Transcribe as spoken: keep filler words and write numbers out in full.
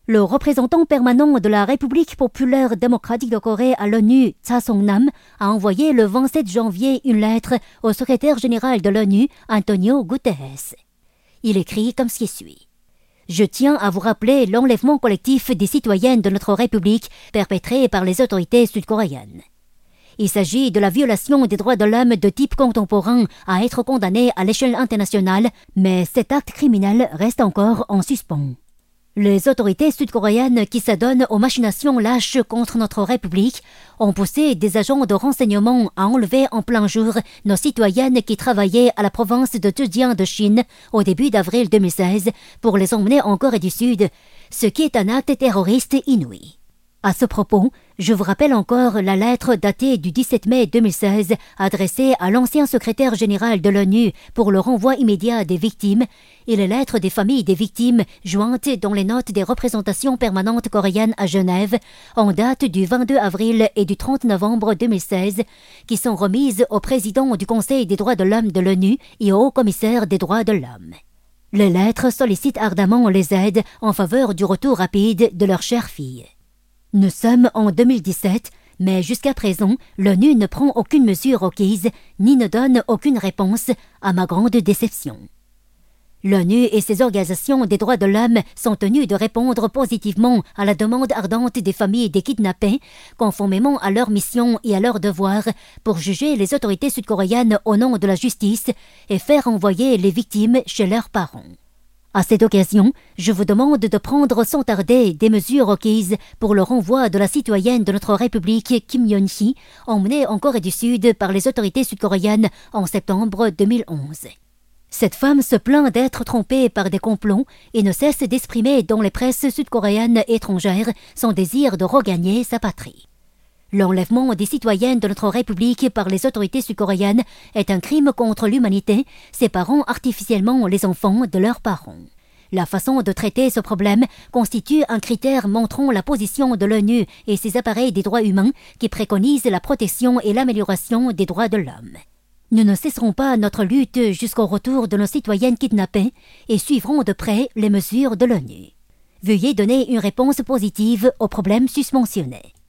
Le représentant permanent de la République populaire démocratique de Corée à l'ONU, Cha Song-nam, a envoyé le vingt-sept janvier une lettre au secrétaire général de l'ONU, Antonio Guterres. Il écrit comme ci suit. Je tiens à vous rappeler l'enlèvement collectif des citoyennes de notre République perpétré par les autorités sud-coréennes. Il s'agit de la violation des droits de l'homme de type contemporain à être condamné à l'échelle internationale, mais cet acte criminel reste encore en suspens. Les autorités sud-coréennes qui s'adonnent aux machinations lâches contre notre République ont poussé des agents de renseignement à enlever en plein jour nos citoyennes qui travaillaient à la province de Zhejiang de Chine au début d'avril deux mille seize pour les emmener en Corée du Sud, ce qui est un acte terroriste inouï. À ce propos, je vous rappelle encore la lettre datée du dix-sept mai deux mille seize adressée à l'ancien secrétaire général de l'ONU pour le renvoi immédiat des victimes et les lettres des familles des victimes jointes dans les notes des représentations permanentes coréennes à Genève en date du vingt-deux avril et du trente novembre deux mille seize qui sont remises au président du Conseil des droits de l'homme de l'ONU et au haut-commissaire des droits de l'homme. Les lettres sollicitent ardemment les aides en faveur du retour rapide de leur chère fille. Nous sommes en deux mille dix-sept, mais jusqu'à présent, l'ONU ne prend aucune mesure requise, ni ne donne aucune réponse, à ma grande déception. L'ONU et ses organisations des droits de l'homme sont tenues de répondre positivement à la demande ardente des familles des kidnappés, conformément à leur mission et à leur devoir, pour juger les autorités sud-coréennes au nom de la justice et faire envoyer les victimes chez leurs parents. À cette occasion, je vous demande de prendre sans tarder des mesures requises pour le renvoi de la citoyenne de notre République Kim Yeon-hee, emmenée en Corée du Sud par les autorités sud-coréennes en septembre deux mille onze. Cette femme se plaint d'être trompée par des complots et ne cesse d'exprimer dans les presses sud-coréennes étrangères son désir de regagner sa patrie. L'enlèvement des citoyennes de notre République par les autorités sud-coréennes est un crime contre l'humanité, séparant artificiellement les enfants de leurs parents. La façon de traiter ce problème constitue un critère montrant la position de l'ONU et ses appareils des droits humains qui préconisent la protection et l'amélioration des droits de l'homme. Nous ne cesserons pas notre lutte jusqu'au retour de nos citoyennes kidnappées et suivrons de près les mesures de l'ONU. Veuillez donner une réponse positive au problème susmentionné.